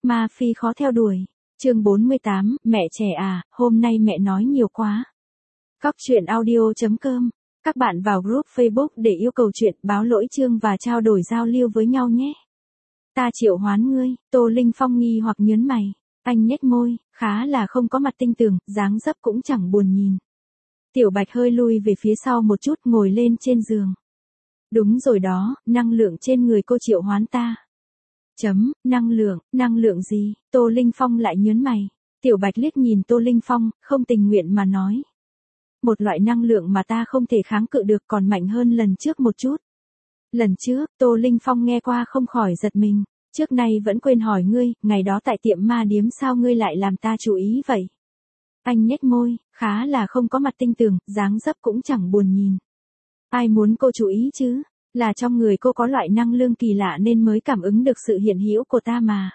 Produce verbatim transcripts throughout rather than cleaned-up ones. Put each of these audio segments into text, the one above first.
Ma Phi khó theo đuổi. Chương bốn mươi tám, mẹ trẻ à, hôm nay mẹ nói nhiều quá. Cóc truyện audio chấm com. Các bạn vào group Facebook để yêu cầu chuyện, báo lỗi chương và trao đổi giao lưu với nhau nhé. Ta triệu hoán ngươi, Tô Linh Phong nghi hoặc nhớn mày. Anh nhếch môi, khá là không có mặt tinh tường, dáng dấp cũng chẳng buồn nhìn. Tiểu Bạch hơi lui về phía sau một chút, ngồi lên trên giường. Đúng rồi đó, năng lượng trên người cô triệu hoán ta. Chấm, năng lượng, năng lượng gì? Tô Linh Phong lại nhớn mày. Tiểu Bạch liếc nhìn Tô Linh Phong, không tình nguyện mà nói. Một loại năng lượng mà ta không thể kháng cự được, còn mạnh hơn lần trước một chút. Lần trước, Tô Linh Phong nghe qua không khỏi giật mình. Trước nay vẫn quên hỏi ngươi, ngày đó tại tiệm ma điếm sao ngươi lại làm ta chú ý vậy? Anh nhếch môi, khá là không có mặt tinh tường, dáng dấp cũng chẳng buồn nhìn. Ai muốn cô chú ý chứ? Là trong người cô có loại năng lượng kỳ lạ nên mới cảm ứng được sự hiện hữu của ta mà.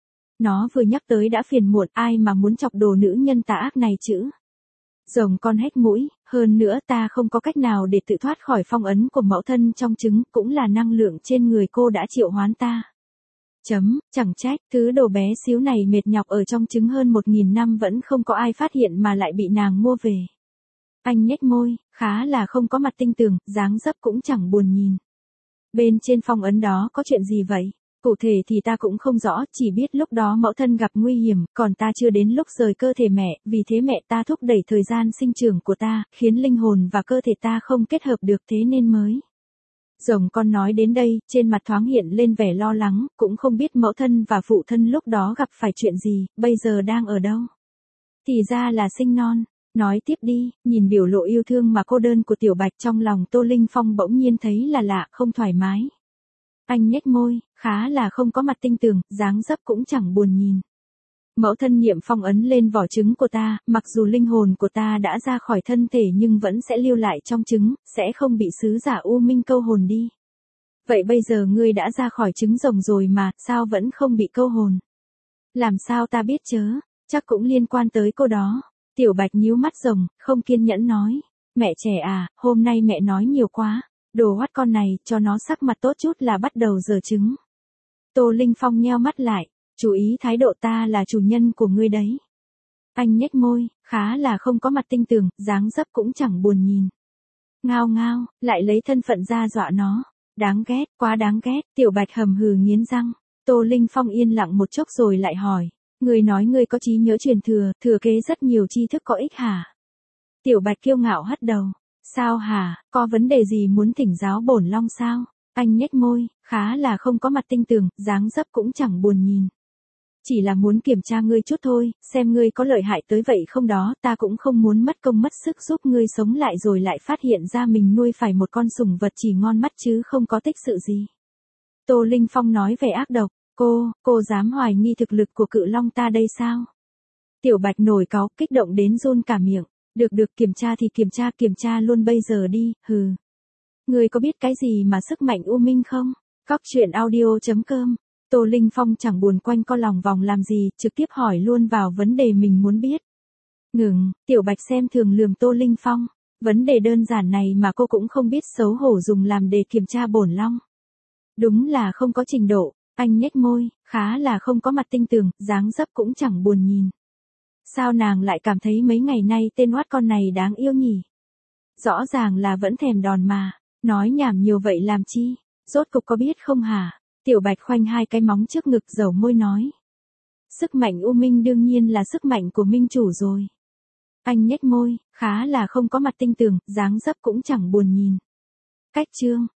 Nó vừa nhắc tới đã phiền muộn, ai mà muốn chọc đồ nữ nhân tà ác này chứ? Rồng con hét mũi, hơn nữa ta không có cách nào để tự thoát khỏi phong ấn của mẫu thân trong trứng, cũng là năng lượng trên người cô đã triệu hoán ta. Chấm, chẳng trách, thứ đồ bé xíu này mệt nhọc ở trong trứng hơn một nghìn năm vẫn không có ai phát hiện mà lại bị nàng mua về. Anh nhếch môi, khá là không có mặt tinh tường, dáng dấp cũng chẳng buồn nhìn. Bên trên phong ấn đó có chuyện gì vậy? Cụ thể thì ta cũng không rõ, chỉ biết lúc đó mẫu thân gặp nguy hiểm, còn ta chưa đến lúc rời cơ thể mẹ, vì thế mẹ ta thúc đẩy thời gian sinh trưởng của ta, khiến linh hồn và cơ thể ta không kết hợp được, thế nên mới. Rồng con nói đến đây, trên mặt thoáng hiện lên vẻ lo lắng, cũng không biết mẫu thân và phụ thân lúc đó gặp phải chuyện gì, bây giờ đang ở đâu. Thì ra là sinh non. Nói tiếp đi, nhìn biểu lộ yêu thương mà cô đơn của Tiểu Bạch, trong lòng Tô Linh Phong bỗng nhiên thấy là lạ, không thoải mái. Anh nhếch môi, khá là không có mặt tinh tường, dáng dấp cũng chẳng buồn nhìn. Mẫu thân niệm phong ấn lên vỏ trứng của ta, mặc dù linh hồn của ta đã ra khỏi thân thể nhưng vẫn sẽ lưu lại trong trứng, sẽ không bị sứ giả U Minh câu hồn đi. Vậy bây giờ ngươi đã ra khỏi trứng rồng rồi mà, sao vẫn không bị câu hồn? Làm sao ta biết chớ, chắc cũng liên quan tới cô đó. Tiểu Bạch nhíu mắt rồng, không kiên nhẫn nói. Mẹ trẻ à, hôm nay mẹ nói nhiều quá. Đồ hoắt con này, cho nó sắc mặt tốt chút là bắt đầu giở trứng. Tô Linh Phong nheo mắt lại. Chú ý thái độ, ta là chủ nhân của ngươi đấy. Anh nhếch môi, khá là không có mặt tinh tường, dáng dấp cũng chẳng buồn nhìn. Ngao ngao, lại lấy thân phận ra dọa nó. Đáng ghét, quá đáng ghét. Tiểu Bạch hầm hừ nghiến răng. Tô Linh Phong yên lặng một chốc rồi lại hỏi. Ngươi nói ngươi có trí nhớ truyền thừa, thừa kế rất nhiều tri thức có ích hả? Tiểu Bạch kiêu ngạo hất đầu. Sao hả, có vấn đề gì muốn thỉnh giáo bổn long sao? Anh nhếch môi, khá là không có mặt tinh tường, dáng dấp cũng chẳng buồn nhìn. Chỉ là muốn kiểm tra ngươi chút thôi, xem ngươi có lợi hại tới vậy không đó, ta cũng không muốn mất công mất sức giúp ngươi sống lại rồi lại phát hiện ra mình nuôi phải một con sủng vật chỉ ngon mắt chứ không có tích sự gì. Tô Linh Phong nói vẻ ác độc. Cô, cô dám hoài nghi thực lực của cự long ta đây sao? Tiểu Bạch nổi cáu, kích động đến run cả miệng. Được được, kiểm tra thì kiểm tra, kiểm tra luôn bây giờ đi, hừ. Người có biết cái gì mà sức mạnh U Minh không? Cóc truyện audio chấm com. Tô Linh Phong chẳng buồn quanh co lòng vòng làm gì, trực tiếp hỏi luôn vào vấn đề mình muốn biết. Ngừng, Tiểu Bạch xem thường lườm Tô Linh Phong. Vấn đề đơn giản này mà cô cũng không biết xấu hổ dùng làm để kiểm tra bổn long. Đúng là không có trình độ. Anh nhếch môi, khá là không có mặt tinh tường, dáng dấp cũng chẳng buồn nhìn. Sao nàng lại cảm thấy mấy ngày nay tên oát con này đáng yêu nhỉ? Rõ ràng là vẫn thèm đòn mà, nói nhảm nhiều vậy làm chi? Rốt cục có biết không hả? Tiểu Bạch khoanh hai cái móng trước ngực dầu môi nói. Sức mạnh U Minh đương nhiên là sức mạnh của Minh Chủ rồi. Anh nhếch môi, khá là không có mặt tinh tường, dáng dấp cũng chẳng buồn nhìn. Cách chương.